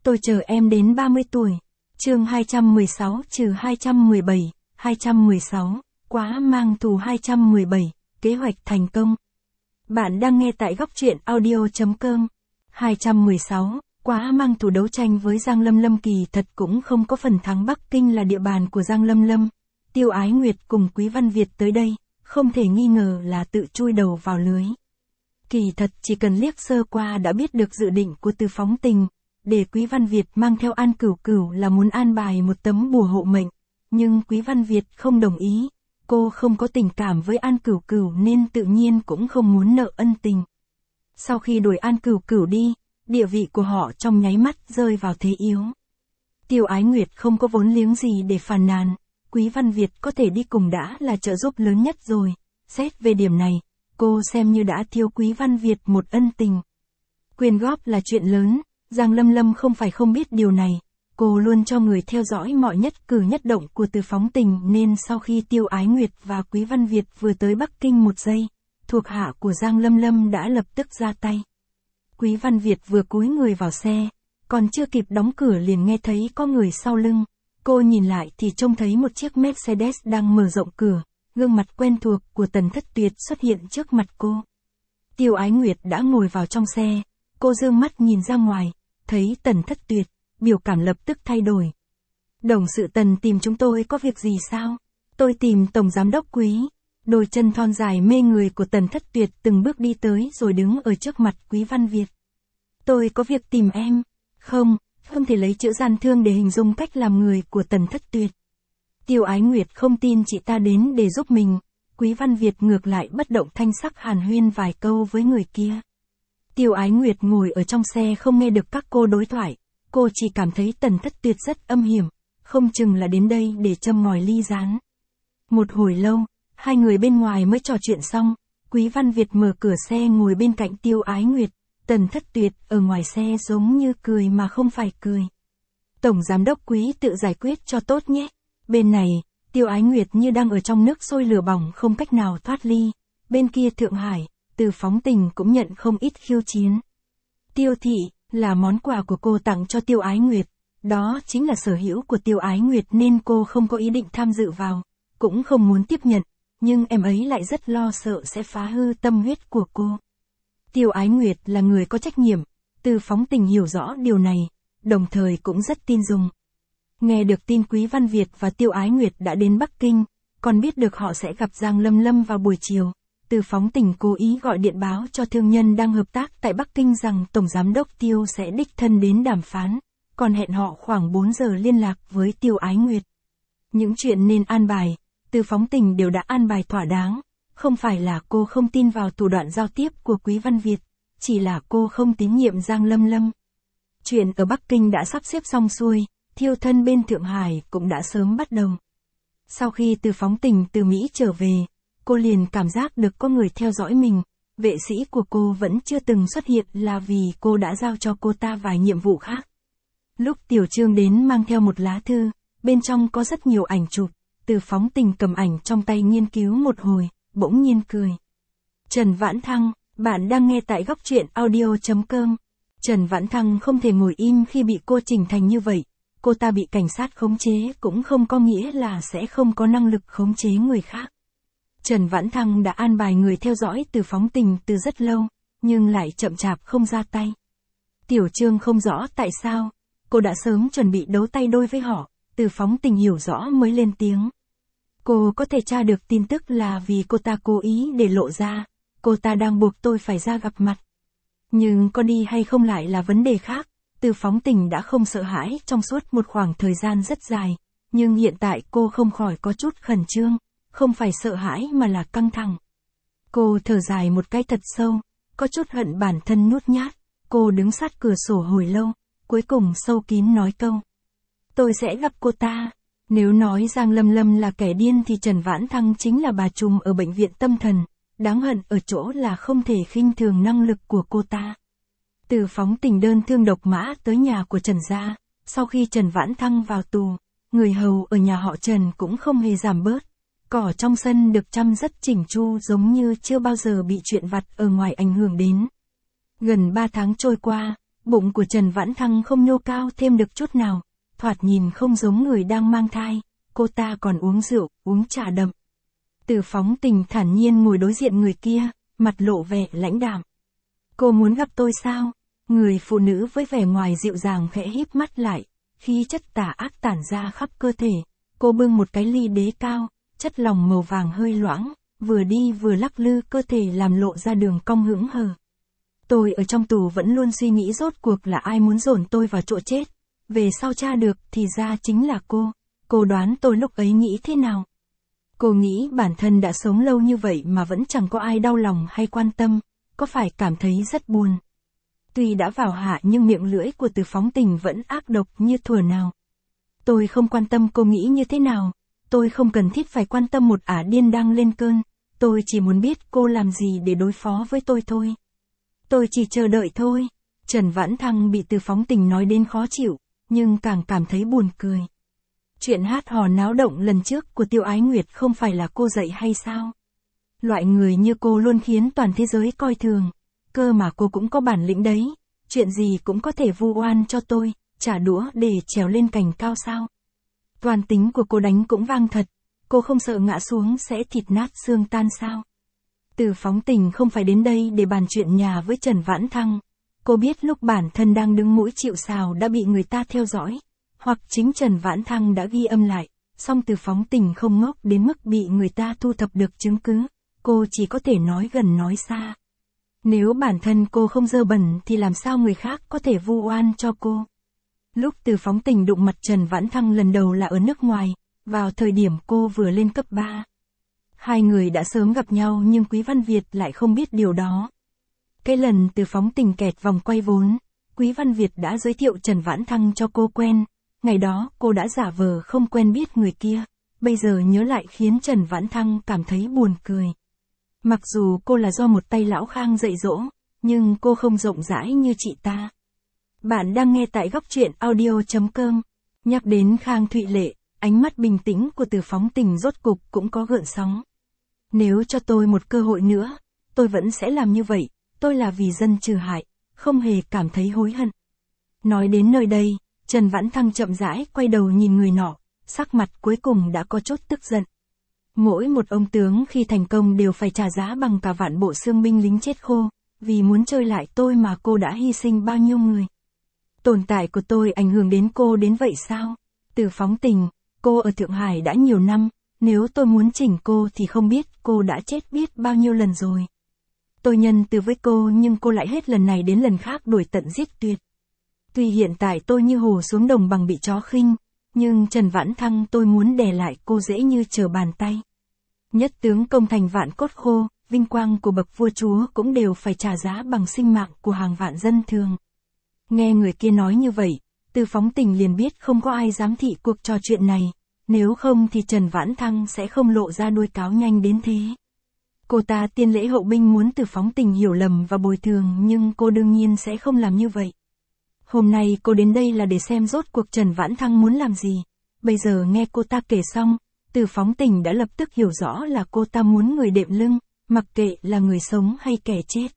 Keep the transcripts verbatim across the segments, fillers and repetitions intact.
Tôi chờ em đến ba mươi tuổi. Chương hai trăm mười sáu trừ hai trăm mười bảy, hai trăm mười sáu, quá mang thù hai trăm mười bảy, kế hoạch thành công. Bạn đang nghe tại góc truyện audio chấm com. hai trăm mười sáu, quá mang thù đấu tranh với Giang Lâm Lâm kỳ thật cũng không có phần thắng. Bắc Kinh là địa bàn của Giang Lâm Lâm. Tiêu Ái Nguyệt cùng Quý Văn Việt tới đây, không thể nghi ngờ là tự chui đầu vào lưới. Kỳ thật chỉ cần liếc sơ qua đã biết được dự định của Từ Phóng Tình, để Quý Văn Việt mang theo An Cửu Cửu là muốn an bài một tấm bùa hộ mệnh, nhưng Quý Văn Việt không đồng ý, cô không có tình cảm với An Cửu Cửu nên tự nhiên cũng không muốn nợ ân tình. Sau khi đuổi An Cửu Cửu đi, địa vị của họ trong nháy mắt rơi vào thế yếu. Tiêu Ái Nguyệt không có vốn liếng gì để phàn nàn, Quý Văn Việt có thể đi cùng đã là trợ giúp lớn nhất rồi, xét về điểm này, cô xem như đã thiếu Quý Văn Việt một ân tình. Quyên góp là chuyện lớn, Giang Lâm Lâm không phải không biết điều này, cô luôn cho người theo dõi mọi nhất cử nhất động của Từ Phóng Tình nên sau khi Tiêu Ái Nguyệt và Quý Văn Việt vừa tới Bắc Kinh một giây, thuộc hạ của Giang Lâm Lâm đã lập tức ra tay. Quý Văn Việt vừa cúi người vào xe, còn chưa kịp đóng cửa liền nghe thấy có người sau lưng, cô nhìn lại thì trông thấy một chiếc Mercedes đang mở rộng cửa, gương mặt quen thuộc của Tần Thất Tuyệt xuất hiện trước mặt cô. Tiêu Ái Nguyệt đã ngồi vào trong xe, cô dương mắt nhìn ra ngoài, thấy Tần Thất Tuyệt, biểu cảm lập tức thay đổi. Đồng sự Tần tìm chúng tôi có việc gì sao? Tôi tìm Tổng Giám đốc Quý. Đôi chân thon dài mê người của Tần Thất Tuyệt từng bước đi tới rồi đứng ở trước mặt Quý Văn Việt. Tôi có việc tìm em. Không, không thể lấy chữ gian thương để hình dung cách làm người của Tần Thất Tuyệt. Tiêu Ái Nguyệt không tin chị ta đến để giúp mình, Quý Văn Việt ngược lại bất động thanh sắc hàn huyên vài câu với người kia. Tiêu Ái Nguyệt ngồi ở trong xe không nghe được các cô đối thoại, cô chỉ cảm thấy Tần Thất Tuyệt rất âm hiểm, không chừng là đến đây để châm ngòi ly gián. Một hồi lâu, hai người bên ngoài mới trò chuyện xong, Quý Văn Việt mở cửa xe ngồi bên cạnh Tiêu Ái Nguyệt, Tần Thất Tuyệt ở ngoài xe giống như cười mà không phải cười. Tổng Giám đốc Quý tự giải quyết cho tốt nhé. Bên này, Tiêu Ái Nguyệt như đang ở trong nước sôi lửa bỏng không cách nào thoát ly. Bên kia Thượng Hải, Từ Phóng Tình cũng nhận không ít khiêu chiến. Tiêu thị, là món quà của cô tặng cho Tiêu Ái Nguyệt, đó chính là sở hữu của Tiêu Ái Nguyệt nên cô không có ý định tham dự vào, cũng không muốn tiếp nhận, nhưng em ấy lại rất lo sợ sẽ phá hư tâm huyết của cô. Tiêu Ái Nguyệt là người có trách nhiệm, Từ Phóng Tình hiểu rõ điều này, đồng thời cũng rất tin dùng. Nghe được tin Quý Văn Việt và Tiêu Ái Nguyệt đã đến Bắc Kinh, còn biết được họ sẽ gặp Giang Lâm Lâm vào buổi chiều, Từ Phóng Tình cố ý gọi điện báo cho thương nhân đang hợp tác tại Bắc Kinh rằng Tổng Giám đốc Tiêu sẽ đích thân đến đàm phán, còn hẹn họ khoảng bốn giờ liên lạc với Tiêu Ái Nguyệt. Những chuyện nên an bài, Từ Phóng Tình đều đã an bài thỏa đáng, không phải là cô không tin vào thủ đoạn giao tiếp của Quý Văn Việt, chỉ là cô không tín nhiệm Giang Lâm Lâm. Chuyện ở Bắc Kinh đã sắp xếp xong xuôi, thiêu thân bên Thượng Hải cũng đã sớm bắt đầu. Sau khi Từ Phóng Tình từ Mỹ trở về, cô liền cảm giác được có người theo dõi mình, vệ sĩ của cô vẫn chưa từng xuất hiện là vì cô đã giao cho cô ta vài nhiệm vụ khác. Lúc Tiểu Trương đến mang theo một lá thư, bên trong có rất nhiều ảnh chụp, Từ Phóng Tình cầm ảnh trong tay nghiên cứu một hồi, bỗng nhiên cười. Trần Vãn Thăng, bạn đang nghe tại góc truyện audio chấm com. Trần Vãn Thăng không thể ngồi im khi bị cô chỉnh thành như vậy, cô ta bị cảnh sát khống chế cũng không có nghĩa là sẽ không có năng lực khống chế người khác. Trần Vãn Thăng đã an bài người theo dõi Từ Phóng Tình từ rất lâu, nhưng lại chậm chạp không ra tay. Tiểu Trương không rõ tại sao, cô đã sớm chuẩn bị đấu tay đôi với họ, Từ Phóng Tình hiểu rõ mới lên tiếng. Cô có thể tra được tin tức là vì cô ta cố ý để lộ ra, cô ta đang buộc tôi phải ra gặp mặt. Nhưng có đi hay không lại là vấn đề khác, Từ Phóng Tình đã không sợ hãi trong suốt một khoảng thời gian rất dài, nhưng hiện tại cô không khỏi có chút khẩn trương, không phải sợ hãi mà là căng thẳng. Cô thở dài một cái thật sâu, có chút hận bản thân nhút nhát, cô đứng sát cửa sổ hồi lâu, cuối cùng sâu kín nói câu. Tôi sẽ gặp cô ta. Nếu nói Giang Lâm Lâm là kẻ điên thì Trần Vãn Thăng chính là bà trùm ở bệnh viện tâm thần, đáng hận ở chỗ là không thể khinh thường năng lực của cô ta. Từ Phóng Tình đơn thương độc mã tới nhà của Trần gia, sau khi Trần Vãn Thăng vào tù, người hầu ở nhà họ Trần cũng không hề giảm bớt, cỏ trong sân được chăm rất chỉnh chu giống như chưa bao giờ bị chuyện vặt ở ngoài ảnh hưởng đến. Gần ba tháng trôi qua, Bụng của Trần Vãn Thăng không nhô cao thêm được chút nào, thoạt nhìn không giống người đang mang thai, cô ta còn uống rượu, uống trà đậm. Từ Phóng Tình thản nhiên ngồi đối diện người kia, mặt lộ vẻ lãnh đạm. Cô muốn gặp tôi sao? Người phụ nữ với vẻ ngoài dịu dàng khẽ híp mắt lại, khí chất tà ác tản ra khắp cơ thể. Cô bưng một cái ly đế cao, chất lỏng màu vàng hơi loãng, vừa đi vừa lắc lư cơ thể làm lộ ra đường cong hững hờ. Tôi ở trong tù vẫn luôn suy nghĩ rốt cuộc là ai muốn dồn tôi vào chỗ chết. Về sau tra được thì ra chính là cô. Cô đoán tôi lúc ấy nghĩ thế nào? Cô nghĩ bản thân đã sống lâu như vậy mà vẫn chẳng có ai đau lòng hay quan tâm, có phải cảm thấy rất buồn. Tuy đã vào hạ nhưng miệng lưỡi của Từ Phóng Tình vẫn ác độc như thuở nào. Tôi không quan tâm cô nghĩ như thế nào, tôi không cần thiết phải quan tâm một ả điên đang lên cơn, tôi chỉ muốn biết cô làm gì để đối phó với tôi thôi. Tôi chỉ chờ đợi thôi. Trần Vãn Thăng bị Từ Phóng Tình nói đến khó chịu, nhưng càng cảm thấy buồn cười. Chuyện hát hò náo động lần trước của Tiêu Ái Nguyệt không phải là cô dạy hay sao? Loại người như cô luôn khiến toàn thế giới coi thường, cơ mà cô cũng có bản lĩnh đấy, chuyện gì cũng có thể vu oan cho tôi, trả đũa để trèo lên cành cao sao? Toàn tính của cô đánh cũng vang thật, cô không sợ ngã xuống sẽ thịt nát xương tan sao? Từ Phóng Tình không phải đến đây để bàn chuyện nhà với Trần Vãn Thăng. Cô biết lúc bản thân đang đứng mũi chịu sào đã bị người ta theo dõi, hoặc chính Trần Vãn Thăng đã ghi âm lại, song Từ Phóng Tình không ngốc đến mức bị người ta thu thập được chứng cứ, cô chỉ có thể nói gần nói xa. Nếu bản thân cô không dơ bẩn thì làm sao người khác có thể vu oan cho cô? Lúc Từ Phóng Tình đụng mặt Trần Vãn Thăng lần đầu là ở nước ngoài, vào thời điểm cô vừa lên cấp ba. Hai người đã sớm gặp nhau nhưng Quý Văn Việt lại không biết điều đó. Cái lần Từ Phóng Tình kẹt vòng quay vốn, Quý Văn Việt đã giới thiệu Trần Vãn Thăng cho cô quen. Ngày đó cô đã giả vờ không quen biết người kia, bây giờ nhớ lại khiến Trần Vãn Thăng cảm thấy buồn cười. Mặc dù cô là do một tay lão Khang dạy dỗ, nhưng cô không rộng rãi như chị ta. Bạn đang nghe tại góc truyện audio chấm com. Nhắc đến Khang Thụy Lệ, ánh mắt bình tĩnh của Từ Phóng Tình rốt cục cũng có gợn sóng. Nếu cho tôi một cơ hội nữa, tôi vẫn sẽ làm như vậy, tôi là vì dân trừ hại, không hề cảm thấy hối hận. Nói đến nơi đây, Trần Vãn Thăng chậm rãi quay đầu nhìn người nọ, sắc mặt cuối cùng đã có chút tức giận. Mỗi một ông tướng khi thành công đều phải trả giá bằng cả vạn bộ xương binh lính chết khô, vì muốn chơi lại tôi mà cô đã hy sinh bao nhiêu người. Tồn tại của tôi ảnh hưởng đến cô đến vậy sao? Từ Phóng Tình, cô ở Thượng Hải đã nhiều năm, nếu tôi muốn chỉnh cô thì không biết cô đã chết biết bao nhiêu lần rồi. Tôi nhân từ với cô nhưng cô lại hết lần này đến lần khác đuổi tận giết tuyệt. Tuy hiện tại tôi như hồ xuống đồng bằng bị chó khinh, nhưng Trần Vãn Thăng tôi muốn đè lại cô dễ như trở bàn tay. Nhất tướng công thành vạn cốt khô, vinh quang của bậc vua chúa cũng đều phải trả giá bằng sinh mạng của hàng vạn dân thường. Nghe người kia nói như vậy, Từ Phóng Tình liền biết không có ai dám thị cuộc trò chuyện này, nếu không thì Trần Vãn Thăng sẽ không lộ ra đuôi cáo nhanh đến thế. Cô ta tiên lễ hậu binh muốn Từ Phóng Tình hiểu lầm và bồi thường nhưng cô đương nhiên sẽ không làm như vậy. Hôm nay cô đến đây là để xem rốt cuộc Trần Vãn Thăng muốn làm gì. Bây giờ nghe cô ta kể xong, Từ Phóng Tình đã lập tức hiểu rõ là cô ta muốn người đệm lưng, mặc kệ là người sống hay kẻ chết.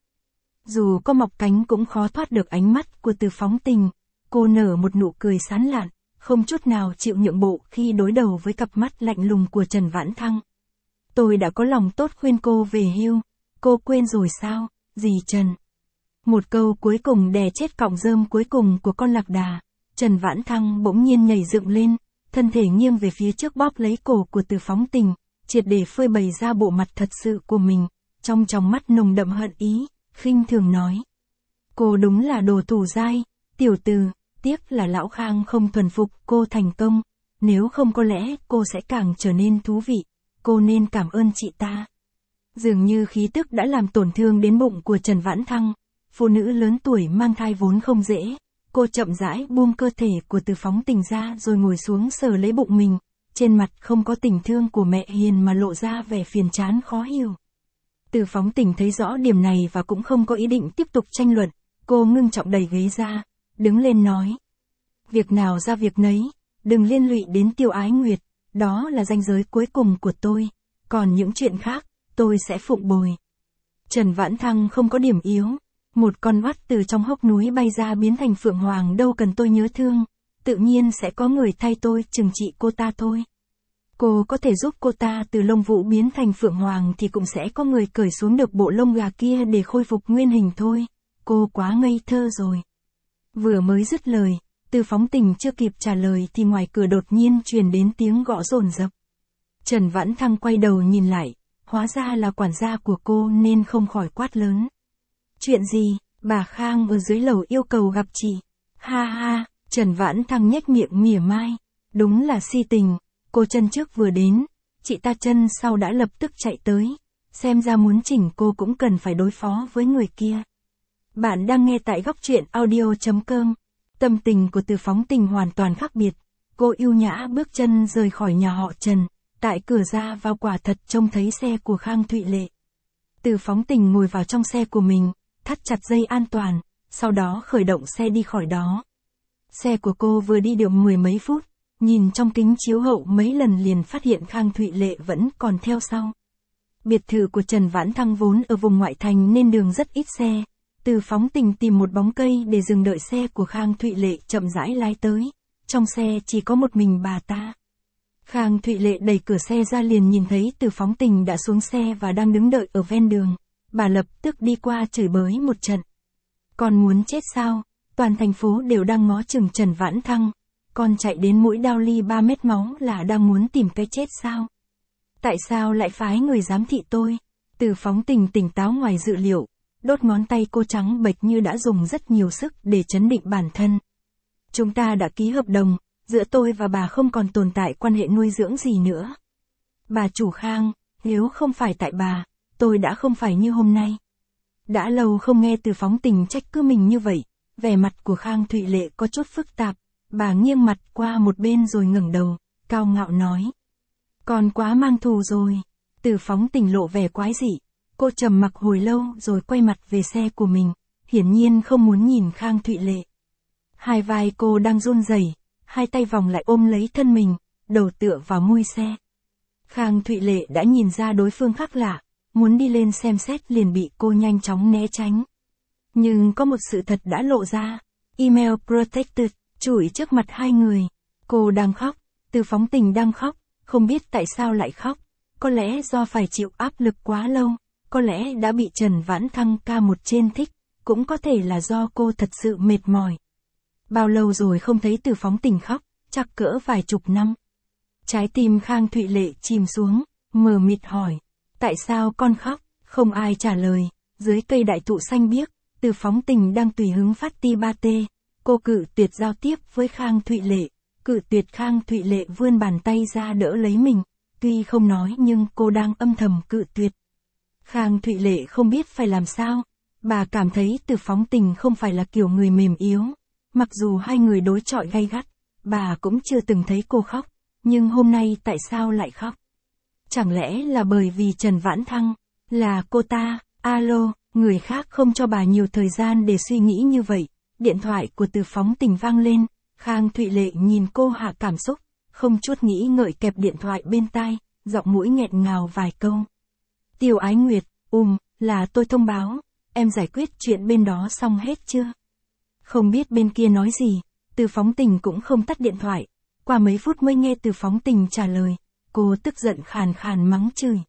Dù có mọc cánh cũng khó thoát được ánh mắt của Từ Phóng Tình. Cô nở một nụ cười sán lạn, không chút nào chịu nhượng bộ khi đối đầu với cặp mắt lạnh lùng của Trần Vãn Thăng. Tôi đã có lòng tốt khuyên cô về hưu, cô quên rồi sao, dì Trần. Một câu cuối cùng đè chết cọng rơm cuối cùng của con lạc đà. Trần Vãn Thăng bỗng nhiên nhảy dựng lên, thân thể nghiêng về phía trước bóp lấy cổ của Từ Phóng Tình, triệt để phơi bày ra bộ mặt thật sự của mình, trong tròng mắt nồng đậm hận ý, khinh thường nói. Cô đúng là đồ thủ dai, tiểu từ, tiếc là lão Khang không thuần phục cô thành công, nếu không có lẽ cô sẽ càng trở nên thú vị, cô nên cảm ơn chị ta. Dường như khí tức đã làm tổn thương đến bụng của Trần Vãn Thăng, phụ nữ lớn tuổi mang thai vốn không dễ, cô chậm rãi buông cơ thể của Từ Phóng Tình ra rồi ngồi xuống sờ lấy bụng mình, trên mặt không có tình thương của mẹ hiền mà lộ ra vẻ phiền chán khó hiểu. Từ Phóng Tình thấy rõ điểm này và cũng không có ý định tiếp tục tranh luận, cô ngưng trọng đẩy ghế ra, đứng lên nói. Việc nào ra việc nấy, đừng liên lụy đến Tiêu Ái Nguyệt, đó là ranh giới cuối cùng của tôi, còn những chuyện khác, tôi sẽ phụng bồi. Trần Vãn Thăng không có điểm yếu, Một con oắt từ trong hốc núi bay ra biến thành phượng hoàng đâu cần tôi nhớ thương, tự nhiên sẽ có người thay tôi trừng trị cô ta thôi. Cô có thể giúp cô ta từ lông vũ biến thành phượng hoàng thì cũng sẽ có người cởi xuống được bộ lông gà kia để khôi phục nguyên hình thôi. Cô quá ngây thơ rồi. Vừa mới dứt lời, Từ Phóng Tình chưa kịp trả lời thì ngoài cửa đột nhiên truyền đến tiếng gõ dồn dập. Trần Vãn Thăng quay đầu nhìn lại, hóa ra là quản gia của cô nên không khỏi quát lớn. Chuyện gì, bà Khang ở dưới lầu yêu cầu gặp chị. Ha ha, Trần Vãn Thăng nhếch miệng mỉa mai. Đúng là si tình, cô chân trước vừa đến, chị ta chân sau đã lập tức chạy tới. Xem ra muốn chỉnh cô cũng cần phải đối phó với người kia. Bạn đang nghe tại góc truyện audio chấm com. Tâm tình của Từ Phóng Tình hoàn toàn khác biệt. Cô yêu nhã bước chân rời khỏi nhà họ Trần. Tại cửa ra vào quả thật trông thấy xe của Khang Thụy Lệ. Từ Phóng Tình ngồi vào trong xe của mình, thắt chặt dây an toàn, sau đó khởi động xe đi khỏi đó. Xe của cô vừa đi được mười mấy phút, nhìn trong kính chiếu hậu mấy lần liền phát hiện Khang Thụy Lệ vẫn còn theo sau. Biệt thự của Trần Vãn Thăng vốn ở vùng ngoại thành nên đường rất ít xe. Từ Phóng Tình tìm một bóng cây để dừng đợi xe của Khang Thụy Lệ chậm rãi lái tới. Trong xe chỉ có một mình bà ta. Khang Thụy Lệ đẩy cửa xe ra liền nhìn thấy Từ Phóng Tình đã xuống xe và đang đứng đợi ở ven đường. Bà lập tức đi qua chửi bới một trận. Con muốn chết sao? Toàn thành phố đều đang ngó chừng Trần Vãn Thăng. Con chạy đến mũi đao ly ba mét máu là đang muốn tìm cái chết sao? Tại sao lại phái người giám thị tôi? Từ Phóng Tình tỉnh táo ngoài dự liệu. Đốt ngón tay cô trắng bệch như đã dùng rất nhiều sức để trấn định bản thân. Chúng ta đã ký hợp đồng, giữa tôi và bà không còn tồn tại quan hệ nuôi dưỡng gì nữa. Bà chủ Khang, nếu không phải tại bà, tôi đã không phải như hôm nay. Đã lâu không nghe Từ Phóng Tình trách cứ mình như vậy, vẻ mặt của Khang Thụy Lệ có chút phức tạp, bà nghiêng mặt qua một bên rồi ngẩng đầu, cao ngạo nói. Còn quá mang thù rồi. Từ Phóng Tình lộ vẻ quái dị. Cô trầm mặc hồi lâu rồi quay mặt về xe của mình, hiển nhiên không muốn nhìn Khang Thụy Lệ. Hai vai cô đang run rẩy, hai tay vòng lại ôm lấy thân mình, đầu tựa vào mui xe. Khang Thụy Lệ đã nhìn ra đối phương khác lạ, muốn đi lên xem xét liền bị cô nhanh chóng né tránh. Nhưng có một sự thật đã lộ ra, email protected, chủi trước mặt hai người. Cô đang khóc, Từ Phóng Tình đang khóc, không biết tại sao lại khóc, có lẽ do phải chịu áp lực quá lâu. Có lẽ đã bị Trần Vãn Thăng ca một trên thích, cũng có thể là do cô thật sự mệt mỏi. Bao lâu rồi không thấy Từ Phóng Tình khóc, chắc cỡ vài chục năm. Trái tim Khang Thụy Lệ chìm xuống, mờ mịt hỏi, tại sao con khóc? Không ai trả lời, dưới cây đại thụ xanh biếc, Từ Phóng Tình đang tùy hứng phát ti ba tê. Cô cự tuyệt giao tiếp với Khang Thụy Lệ, cự tuyệt Khang Thụy Lệ vươn bàn tay ra đỡ lấy mình, tuy không nói nhưng cô đang âm thầm cự tuyệt. Khang Thụy Lệ không biết phải làm sao, bà cảm thấy Từ Phóng Tình không phải là kiểu người mềm yếu, mặc dù hai người đối chọi gay gắt, bà cũng chưa từng thấy cô khóc, nhưng hôm nay tại sao lại khóc? Chẳng lẽ là bởi vì Trần Vãn Thăng, là cô ta, alo, người khác không cho bà nhiều thời gian để suy nghĩ như vậy, điện thoại của Từ Phóng Tình vang lên, Khang Thụy Lệ nhìn cô hạ cảm xúc, không chút nghĩ ngợi kẹp điện thoại bên tai, giọng mũi nghẹn ngào vài câu. Tiêu Ái Nguyệt, ùm, là tôi thông báo, em giải quyết chuyện bên đó xong hết chưa? Không biết bên kia nói gì, Từ Phóng Tình cũng không tắt điện thoại, qua mấy phút mới nghe Từ Phóng Tình trả lời, cô tức giận khàn khàn mắng chửi.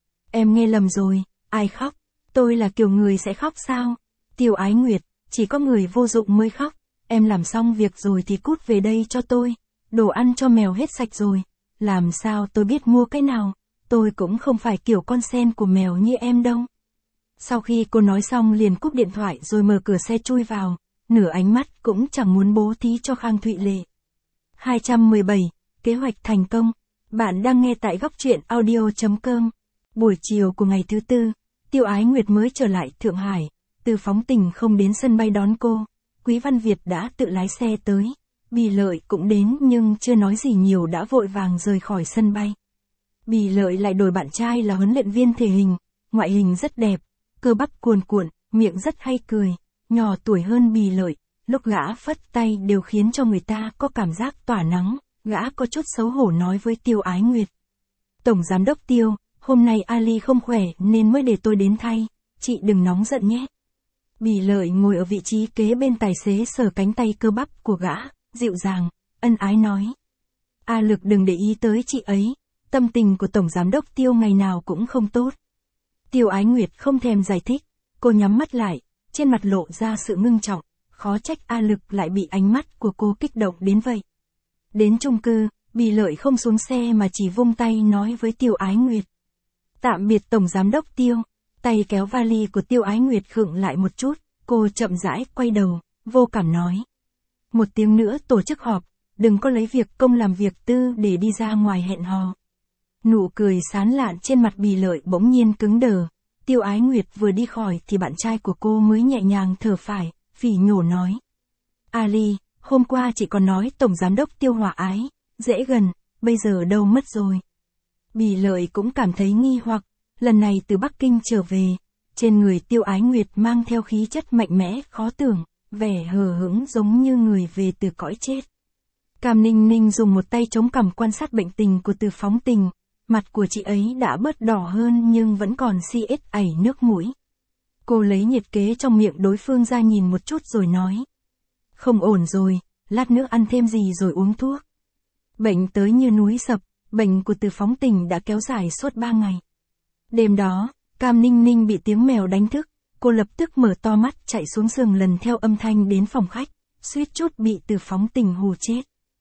Em nghe lầm rồi, ai khóc? Tôi là kiểu người sẽ khóc sao? Tiêu Ái Nguyệt, chỉ có người vô dụng mới khóc, em làm xong việc rồi thì cút về đây cho tôi, đồ ăn cho mèo hết sạch rồi, làm sao tôi biết mua cái nào? Tôi cũng không phải kiểu con sen của mèo như em đâu. Sau khi cô nói xong liền cúp điện thoại rồi mở cửa xe chui vào, nửa ánh mắt cũng chẳng muốn bố thí cho Khang Thụy Lệ. hai trăm mười bảy, kế hoạch thành công. Bạn đang nghe tại góc truyện audio chấm com. Buổi chiều của ngày thứ tư, Tiêu Ái Nguyệt mới trở lại Thượng Hải, Từ Phóng Tình không đến sân bay đón cô, Quý Văn Việt đã tự lái xe tới, Bì Lợi cũng đến nhưng chưa nói gì nhiều đã vội vàng rời khỏi sân bay. Bì Lợi lại đổi bạn trai là huấn luyện viên thể hình, ngoại hình rất đẹp, cơ bắp cuồn cuộn, miệng rất hay cười, nhỏ tuổi hơn Bì Lợi, lúc gã phất tay đều khiến cho người ta có cảm giác tỏa nắng, gã có chút xấu hổ nói với Tiêu Ái Nguyệt. Tổng giám đốc Tiêu, hôm nay Ali không khỏe nên mới để tôi đến thay, chị đừng nóng giận nhé. Bỉ Lợi ngồi ở vị trí kế bên tài xế sờ cánh tay cơ bắp của gã, dịu dàng, ân ái nói. A Lực đừng để ý tới chị ấy, tâm tình của Tổng Giám đốc Tiêu ngày nào cũng không tốt. Tiêu Ái Nguyệt không thèm giải thích, cô nhắm mắt lại, trên mặt lộ ra sự ngưng trọng, khó trách A Lực lại bị ánh mắt của cô kích động đến vậy. Đến chung cư, Bỉ Lợi không xuống xe mà chỉ vung tay nói với Tiêu Ái Nguyệt. Tạm biệt Tổng Giám đốc Tiêu, tay kéo vali của Tiêu Ái Nguyệt khựng lại một chút, cô chậm rãi quay đầu, vô cảm nói. Một tiếng nữa tổ chức họp, đừng có lấy việc công làm việc tư để đi ra ngoài hẹn hò. Nụ cười sán lạn trên mặt Bỉ Lợi bỗng nhiên cứng đờ, Tiêu Ái Nguyệt vừa đi khỏi thì bạn trai của cô mới nhẹ nhàng thở phải, phỉ nhổ nói. Ali, hôm qua chị còn nói Tổng Giám đốc Tiêu hòa ái, dễ gần, bây giờ đâu mất rồi. Bỉ Lợi cũng cảm thấy nghi hoặc, lần này từ Bắc Kinh trở về, trên người Tiêu Ái Nguyệt mang theo khí chất mạnh mẽ, khó tưởng, vẻ hờ hững giống như người về từ cõi chết. Cam Ninh Ninh dùng một tay chống cằm quan sát bệnh tình của Từ Phóng Tình, mặt của chị ấy đã bớt đỏ hơn nhưng vẫn còn si ết ảy nước mũi. Cô lấy nhiệt kế trong miệng đối phương ra nhìn một chút rồi nói. Không ổn rồi, lát nữa ăn thêm gì rồi uống thuốc. Bệnh tới như núi sập, bệnh của Từ Phóng Tình đã kéo dài suốt ba ngày. Đêm đó, Cam Ninh Ninh bị tiếng mèo đánh thức, cô lập tức mở to mắt chạy xuống giường lần theo âm thanh đến phòng khách, suýt chút bị Từ Phóng Tình hù chết.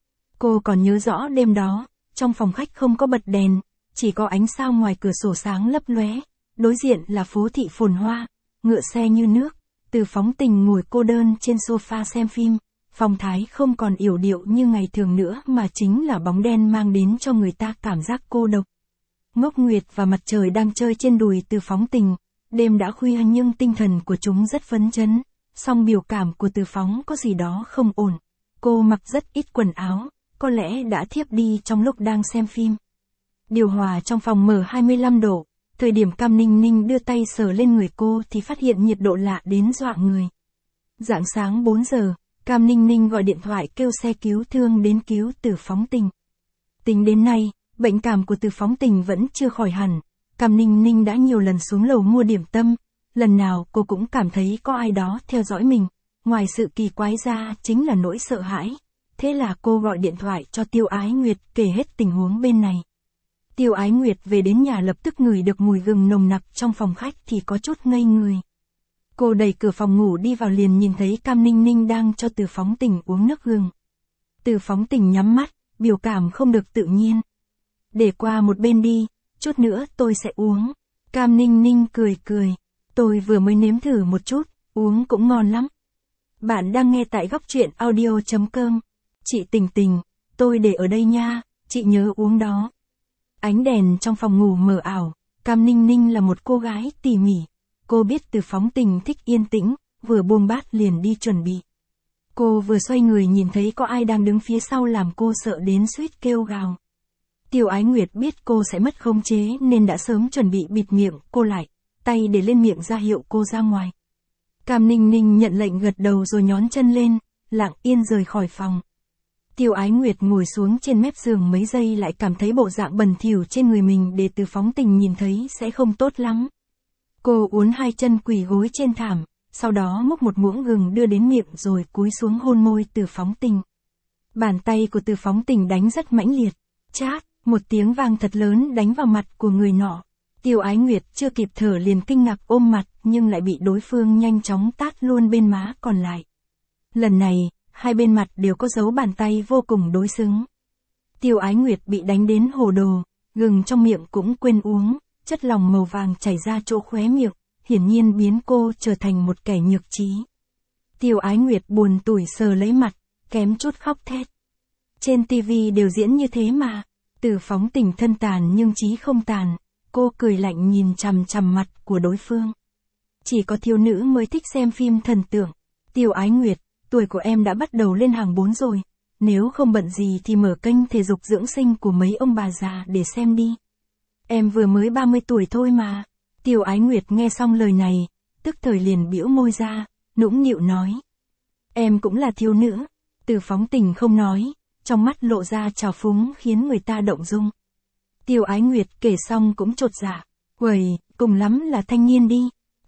Cô còn nhớ rõ đêm đó, trong phòng khách không có bật đèn, chỉ có ánh sao ngoài cửa sổ sáng lấp lóe, đối diện là phố thị phồn hoa, ngựa xe như nước, Từ Phóng Tình ngồi cô đơn trên sofa xem phim, phong thái không còn yểu điệu như ngày thường nữa mà chính là bóng đen mang đến cho người ta cảm giác cô độc. Ngốc Nguyệt và Mặt Trời đang chơi trên đùi Từ Phóng Tình, đêm đã khuya nhưng tinh thần của chúng rất phấn chấn, song biểu cảm của Từ Phóng có gì đó không ổn. Cô mặc rất ít quần áo, có lẽ đã thiếp đi trong lúc đang xem phim. Điều hòa trong phòng mở hai mươi lăm độ, thời điểm Cam Ninh Ninh đưa tay sờ lên người cô thì phát hiện nhiệt độ lạ đến dọa người. Rạng sáng bốn giờ, Cam Ninh Ninh gọi điện thoại kêu xe cứu thương đến cứu Từ Phóng Tình. Tính đến nay, bệnh cảm của Từ Phóng Tình vẫn chưa khỏi hẳn, Cam Ninh Ninh đã nhiều lần xuống lầu mua điểm tâm, lần nào cô cũng cảm thấy có ai đó theo dõi mình, ngoài sự kỳ quái ra chính là nỗi sợ hãi. Thế là cô gọi điện thoại cho Tiêu Ái Nguyệt kể hết tình huống bên này. Tiêu Ái Nguyệt về đến nhà lập tức ngửi được mùi gừng nồng nặc trong phòng khách thì có chút ngây người. Cô đẩy cửa phòng ngủ đi vào liền nhìn thấy Cam Ninh Ninh đang cho Từ Phóng Tình uống nước gừng. Từ Phóng Tình nhắm mắt, biểu cảm không được tự nhiên. Để qua một bên đi, chút nữa tôi sẽ uống. Cam Ninh Ninh cười cười. Tôi vừa mới nếm thử một chút, uống cũng ngon lắm. Bạn đang nghe tại góc truyện audio chấm com. Chị Tình Tình, tôi để ở đây nha, chị nhớ uống đó. Ánh đèn trong phòng ngủ mờ ảo, Cam Ninh Ninh là một cô gái tỉ mỉ. Cô biết Từ Phóng Tình thích yên tĩnh, vừa buông bát liền đi chuẩn bị. Cô vừa xoay người nhìn thấy có ai đang đứng phía sau làm cô sợ đến suýt kêu gào. Tiêu Ái Nguyệt biết cô sẽ mất khống chế nên đã sớm chuẩn bị bịt miệng cô lại, tay để lên miệng ra hiệu cô ra ngoài. Cam Ninh Ninh nhận lệnh gật đầu rồi nhón chân lên, lặng yên rời khỏi phòng. Tiêu Ái Nguyệt ngồi xuống trên mép giường mấy giây lại cảm thấy bộ dạng bẩn thỉu trên người mình để Từ Phóng Tình nhìn thấy sẽ không tốt lắm. Cô uốn hai chân quỳ gối trên thảm, sau đó múc một muỗng gừng đưa đến miệng rồi cúi xuống hôn môi Từ Phóng Tình. Bàn tay của Từ Phóng Tình đánh rất mãnh liệt, chát, một tiếng vang thật lớn đánh vào mặt của người nọ. Tiêu Ái Nguyệt chưa kịp thở liền kinh ngạc ôm mặt nhưng lại bị đối phương nhanh chóng tát luôn bên má còn lại. Lần này, hai bên mặt đều có dấu bàn tay vô cùng đối xứng. Tiêu Ái Nguyệt bị đánh đến hồ đồ, gừng trong miệng cũng quên uống, chất lỏng màu vàng chảy ra chỗ khóe miệng, hiển nhiên biến cô trở thành một kẻ nhược trí. Tiêu Ái Nguyệt buồn tủi sờ lấy mặt, kém chút khóc thét. Trên tivi đều diễn như thế mà, Từ Phóng Tình thân tàn nhưng trí không tàn, cô cười lạnh nhìn chằm chằm mặt của đối phương. Chỉ có thiếu nữ mới thích xem phim thần tượng. Tiêu Ái Nguyệt, tuổi của em đã bắt đầu lên hàng bốn rồi, nếu không bận gì thì mở kênh thể dục dưỡng sinh của mấy ông bà già để xem đi. Em vừa mới ba mươi tuổi thôi mà. Tiêu Ái Nguyệt nghe xong lời này, tức thời liền bĩu môi ra, nũng nịu nói. Em cũng là thiếu nữ. Từ Phóng Tình không nói, trong mắt lộ ra trào phúng khiến người ta động dung. Tiêu Ái Nguyệt kể xong cũng chột dạ, uầy, cùng lắm là thanh niên đi.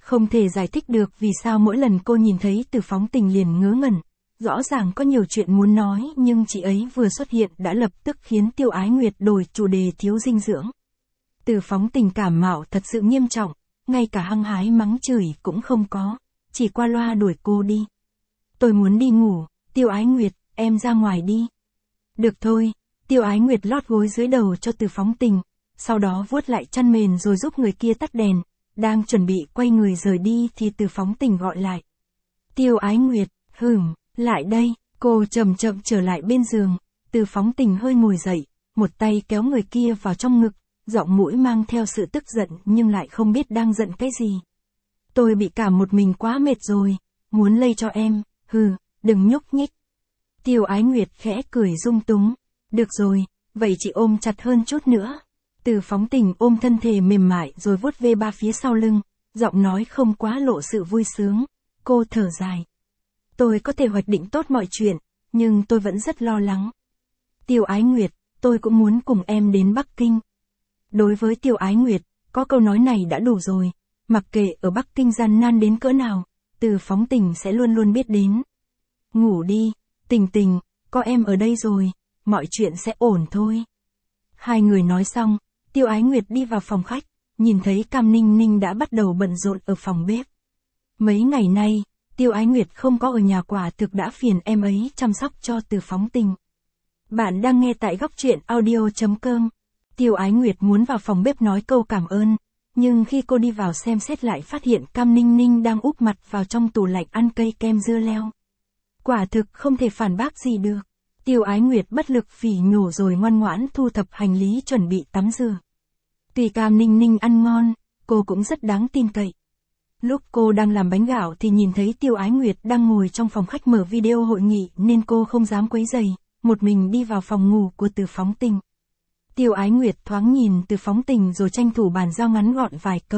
Không thể giải thích được vì sao mỗi lần cô nhìn thấy Từ Phóng Tình liền ngớ ngẩn. Rõ ràng có nhiều chuyện muốn nói nhưng chị ấy vừa xuất hiện đã lập tức khiến Tiêu Ái Nguyệt đổi chủ đề thiếu dinh dưỡng. Từ Phóng Tình cảm mạo thật sự nghiêm trọng, ngay cả hăng hái mắng chửi cũng không có, chỉ qua loa đuổi cô đi. Tôi muốn đi ngủ, Tiêu Ái Nguyệt, em ra ngoài đi. Được thôi, Tiêu Ái Nguyệt lót gối dưới đầu cho Từ Phóng Tình, sau đó vuốt lại chăn mền rồi giúp người kia tắt đèn, đang chuẩn bị quay người rời đi thì Từ Phóng Tình gọi lại. Tiêu Ái Nguyệt, hửm, lại đây, cô chậm chậm trở lại bên giường, Từ Phóng Tình hơi ngồi dậy, một tay kéo người kia vào trong ngực, giọng mũi mang theo sự tức giận nhưng lại không biết đang giận cái gì. Tôi bị cảm một mình quá mệt rồi, muốn lây cho em, hừ, đừng nhúc nhích. Tiêu Ái Nguyệt khẽ cười rung túng, được rồi, vậy chị ôm chặt hơn chút nữa. Từ Phóng Tình ôm thân thể mềm mại rồi vuốt ve ba phía sau lưng, giọng nói không quá lộ sự vui sướng, cô thở dài. Tôi có thể hoạch định tốt mọi chuyện, nhưng tôi vẫn rất lo lắng. Tiêu Ái Nguyệt, tôi cũng muốn cùng em đến Bắc Kinh. Đối với Tiêu Ái Nguyệt, có câu nói này đã đủ rồi, mặc kệ ở Bắc Kinh gian nan đến cỡ nào, Từ Phóng Tình sẽ luôn luôn biết đến. Ngủ đi, Tình Tình, có em ở đây rồi, mọi chuyện sẽ ổn thôi. Hai người nói xong, Tiêu Ái Nguyệt đi vào phòng khách, nhìn thấy Cam Ninh Ninh đã bắt đầu bận rộn ở phòng bếp. Mấy ngày nay, Tiêu Ái Nguyệt không có ở nhà quả thực đã phiền em ấy chăm sóc cho Từ Phóng Tình. Bạn đang nghe tại góc truyện audio chấm com. Tiêu Ái Nguyệt muốn vào phòng bếp nói câu cảm ơn, nhưng khi cô đi vào xem xét lại phát hiện Cam Ninh Ninh đang úp mặt vào trong tủ lạnh ăn cây kem dưa leo. Quả thực không thể phản bác gì được. Tiêu Ái Nguyệt bất lực phỉ nhổ rồi ngoan ngoãn thu thập hành lý chuẩn bị tắm rửa. Tuy Cam Ninh Ninh ăn ngon, cô cũng rất đáng tin cậy. Lúc cô đang làm bánh gạo thì nhìn thấy Tiêu Ái Nguyệt đang ngồi trong phòng khách mở video hội nghị nên cô không dám quấy rầy, một mình đi vào phòng ngủ của Từ Phóng Tình. Tiêu Ái Nguyệt thoáng nhìn Từ Phóng Tình rồi tranh thủ bàn giao ngắn gọn vài câu.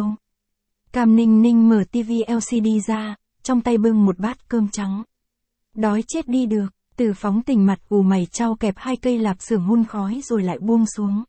Cam Ninh Ninh mở tivi lờ xê đê ra, trong tay bưng một bát cơm trắng. Đói chết đi được, Từ Phóng Tình mặt ù mày chau kẹp hai cây lạp xưởng hun khói rồi lại buông xuống.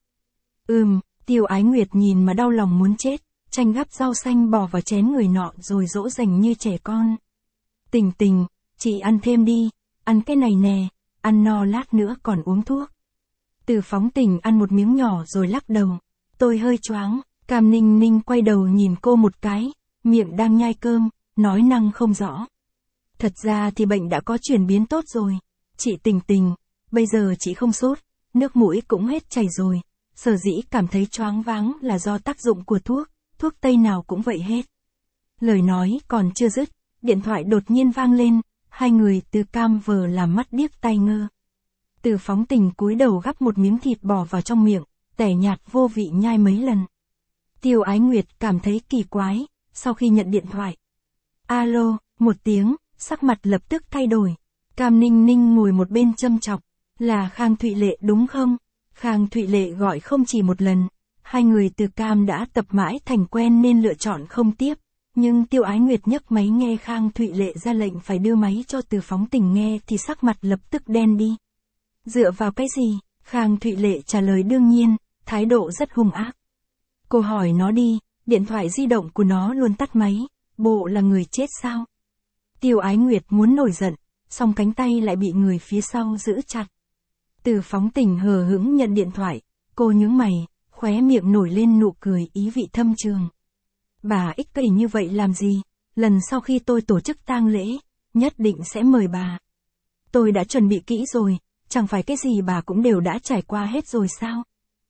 Ừm, Tiêu Ái Nguyệt nhìn mà đau lòng muốn chết, chanh gắp rau xanh bỏ vào chén người nọ rồi dỗ dành như trẻ con. Tình Tình, chị ăn thêm đi, ăn cái này nè, ăn no lát nữa còn uống thuốc. Từ Phóng Tình ăn một miếng nhỏ rồi lắc đầu. Tôi hơi choáng, Cam Ninh Ninh quay đầu nhìn cô một cái, miệng đang nhai cơm, nói năng không rõ. Thật ra thì bệnh đã có chuyển biến tốt rồi. Chị Tình Tình, bây giờ chị không sốt, nước mũi cũng hết chảy rồi. Sở dĩ cảm thấy choáng váng là do tác dụng của thuốc, thuốc tây nào cũng vậy hết. Lời nói còn chưa dứt, điện thoại đột nhiên vang lên, hai người từ cam vờ làm mắt điếc tai ngơ. Từ Phóng Tình cúi đầu gắp một miếng thịt bò vào trong miệng, tẻ nhạt vô vị nhai mấy lần. Tiêu Ái Nguyệt cảm thấy kỳ quái, sau khi nhận điện thoại. Alo, một tiếng, sắc mặt lập tức thay đổi. Cam Ninh Ninh ngồi một bên châm chọc, là Khang Thụy Lệ đúng không? Khang Thụy Lệ gọi không chỉ một lần, hai người từ cam đã tập mãi thành quen nên lựa chọn không tiếp. Nhưng Tiêu Ái Nguyệt nhấc máy nghe Khang Thụy Lệ ra lệnh phải đưa máy cho Từ Phóng Tình nghe thì sắc mặt lập tức đen đi. Dựa vào cái gì? Khang Thụy Lệ trả lời đương nhiên, thái độ rất hung ác. Cô hỏi nó đi, điện thoại di động của nó luôn tắt máy, bộ là người chết sao? Tiêu Ái Nguyệt muốn nổi giận, song cánh tay lại bị người phía sau giữ chặt. Từ Phóng Tình hờ hững nhận điện thoại, cô nhướng mày, khóe miệng nổi lên nụ cười ý vị thâm trường. Bà ích kỷ như vậy làm gì? Lần sau khi tôi tổ chức tang lễ, nhất định sẽ mời bà. Tôi đã chuẩn bị kỹ rồi, chẳng phải cái gì bà cũng đều đã trải qua hết rồi sao?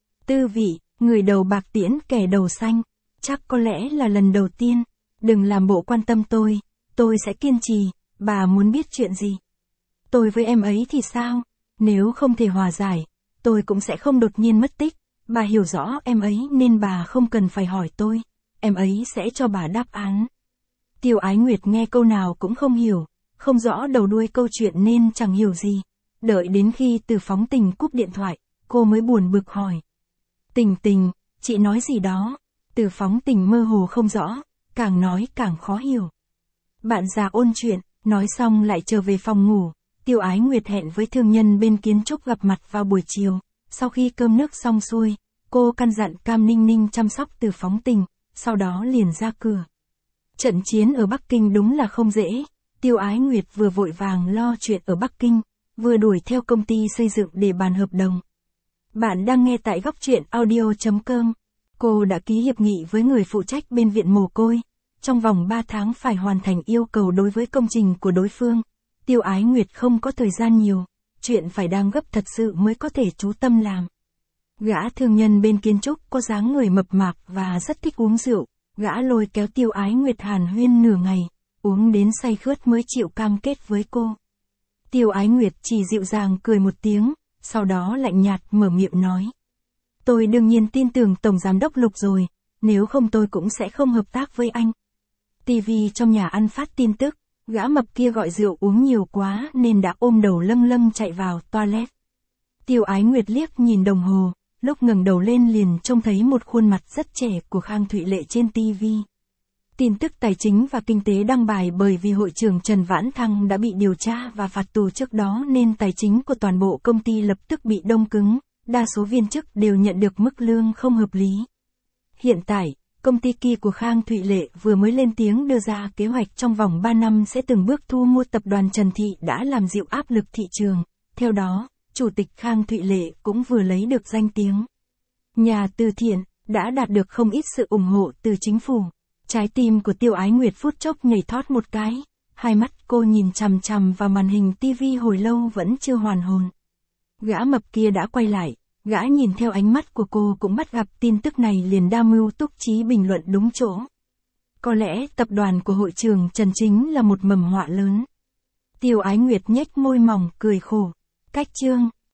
Tư vị, người đầu bạc tiễn kẻ đầu xanh, chắc có lẽ là lần đầu tiên. Đừng làm bộ quan tâm tôi, tôi sẽ kiên trì, bà muốn biết chuyện gì? Tôi với em ấy thì sao? Nếu không thể hòa giải, tôi cũng sẽ không đột nhiên mất tích. Bà hiểu rõ em ấy nên bà không cần phải hỏi tôi, em ấy sẽ cho bà đáp án. Tiêu Ái Nguyệt nghe câu nào cũng không hiểu, không rõ đầu đuôi câu chuyện nên chẳng hiểu gì. Đợi đến khi Từ Phóng Tình cúp điện thoại, cô mới buồn bực hỏi. Tình Tình, chị nói gì đó? Từ Phóng Tình mơ hồ không rõ, càng nói càng khó hiểu. Bạn già ôn chuyện, nói xong lại trở về phòng ngủ. Tiêu Ái Nguyệt hẹn với thương nhân bên kiến trúc gặp mặt vào buổi chiều. Sau khi cơm nước xong xuôi, cô căn dặn Cam Ninh Ninh chăm sóc Từ Phóng Tình, sau đó liền ra cửa. Trận chiến ở Bắc Kinh đúng là không dễ, Tiêu Ái Nguyệt vừa vội vàng lo chuyện ở Bắc Kinh, vừa đuổi theo công ty xây dựng để bàn hợp đồng. Bạn đang nghe tại góc truyện audio chấm com. Cô đã ký hiệp nghị với người phụ trách bên viện mồ côi, trong vòng ba tháng phải hoàn thành yêu cầu đối với công trình của đối phương. Tiêu Ái Nguyệt không có thời gian nhiều, chuyện phải đang gấp thật sự mới có thể chú tâm làm. Gã thương nhân bên kiến trúc có dáng người mập mạp và rất thích uống rượu, gã lôi kéo Tiêu Ái Nguyệt hàn huyên nửa ngày, uống đến say khướt mới chịu cam kết với cô. Tiêu Ái Nguyệt chỉ dịu dàng cười một tiếng, sau đó lạnh nhạt mở miệng nói. Tôi đương nhiên tin tưởng Tổng Giám đốc Lục rồi, nếu không tôi cũng sẽ không hợp tác với anh. ti vi trong nhà ăn phát tin tức, gã mập kia gọi rượu uống nhiều quá nên đã ôm đầu lâng lâng chạy vào toilet. Tiêu Ái Nguyệt liếc nhìn đồng hồ, lúc ngẩng đầu lên liền trông thấy một khuôn mặt rất trẻ của Khang Thụy Lệ trên ti vi. Tin tức Tài chính và Kinh tế đăng bài bởi vì hội trưởng Trần Vãn Thăng đã bị điều tra và phạt tù trước đó nên tài chính của toàn bộ công ty lập tức bị đông cứng, đa số viên chức đều nhận được mức lương không hợp lý. Hiện tại, công ty kia của Khang Thụy Lệ vừa mới lên tiếng đưa ra kế hoạch trong vòng ba năm sẽ từng bước thu mua tập đoàn Trần Thị đã làm dịu áp lực thị trường. Theo đó, Chủ tịch Khang Thụy Lệ cũng vừa lấy được danh tiếng. Nhà từ thiện đã đạt được không ít sự ủng hộ từ chính phủ. Trái tim của Tiêu Ái Nguyệt phút chốc nhảy thót một cái, hai mắt cô nhìn chằm chằm vào màn hình tivi hồi lâu vẫn chưa hoàn hồn. Gã mập kia đã quay lại, gã nhìn theo ánh mắt của cô cũng bắt gặp tin tức này liền đa mưu túc trí bình luận đúng chỗ. Có lẽ tập đoàn của hội trưởng Trần chính là một mầm họa lớn. Tiêu Ái Nguyệt nhếch môi mỏng cười khổ. Cách chương